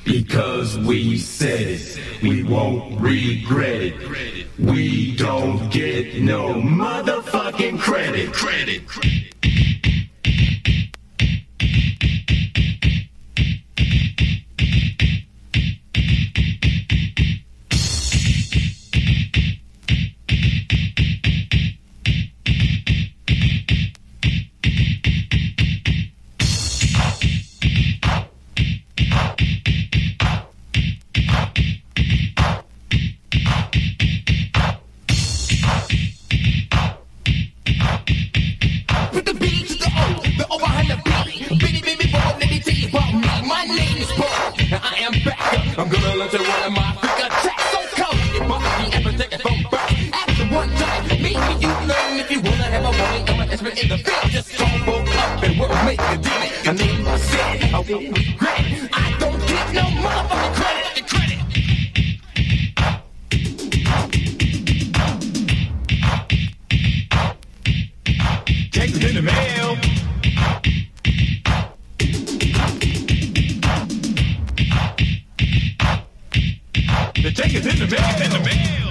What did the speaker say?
Because we said it, we won't regret it. We don't get no motherfucking credit. I'm gonna let you one of my freak attacks. So come, you bother me and protect it from birth. After one time, maybe you learn if you wanna have a warning. I'm an expert in the field. Just don't woke up and work, make a deal. I mean, I said I won't regret it. I don't get no motherfucking credit. Check it in the mail. The check is in the mail.